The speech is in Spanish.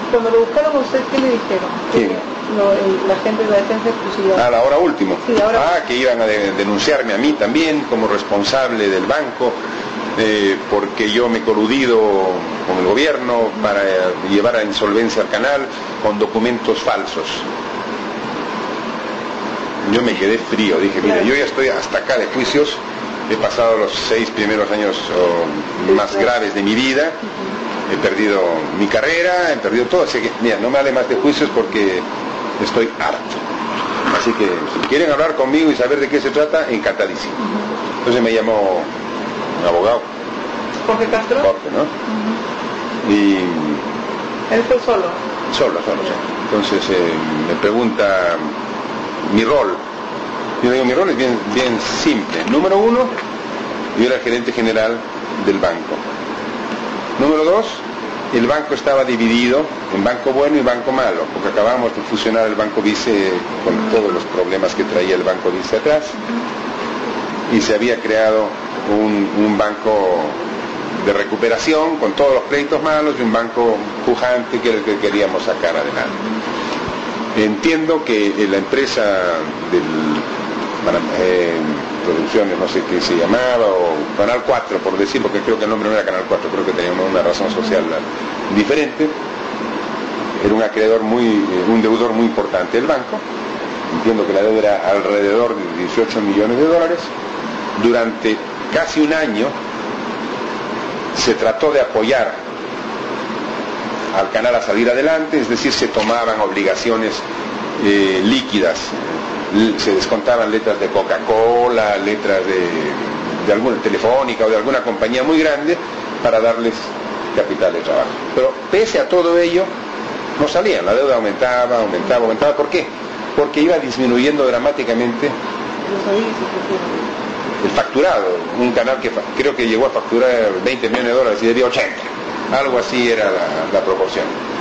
Cuando lo buscaron a usted, ¿qué le dijeron? ¿Quién? La gente de la defensa exclusiva. Ah, ahora último. Sí, ahora. Que iban a denunciarme a mí también como responsable del banco, porque yo me he coludido con el gobierno para llevar a insolvencia al canal con documentos falsos. Yo me quedé frío, dije, mira, yo ya estoy hasta acá de juicios, he pasado los 6 primeros años más graves de mi vida, he perdido mi carrera, he perdido todo, así que, mira, no me hable más de juicios porque estoy harto. Así que, si quieren hablar conmigo y saber de qué se trata, encantadísimo. Entonces me llamó un abogado. ¿Jorge Castro? Jorge, ¿no? Y... ¿Él fue solo? Solo. Entonces me pregunta mi rol. Yo digo, mi rol es bien simple. Número 1, yo era el gerente general del banco. Número 2, el banco estaba dividido en banco bueno y banco malo, porque acabamos de fusionar el Banco Vice con todos los problemas que traía el Banco Vice atrás, y se había creado un banco de recuperación con todos los créditos malos y un banco pujante que era el que queríamos sacar adelante. Entiendo que la empresa Producciones, no sé qué se llamaba, o Canal 4 por decir, porque creo que el nombre no era Canal 4, creo que tenía una razón social diferente, era un deudor muy importante del banco. Entiendo que la deuda era alrededor de 18 millones de dólares. Durante casi un año se trató de apoyar al canal a salir adelante, es decir, se tomaban obligaciones líquidas, se descontaban letras de Coca-Cola, letras de alguna Telefónica o de alguna compañía muy grande para darles capital de trabajo. Pero pese a todo ello, no salían, la deuda aumentaba. ¿Por qué? Porque iba disminuyendo dramáticamente el facturado. Un canal que creo que llegó a facturar 20 millones de dólares y debía 80. Algo así era la proporción.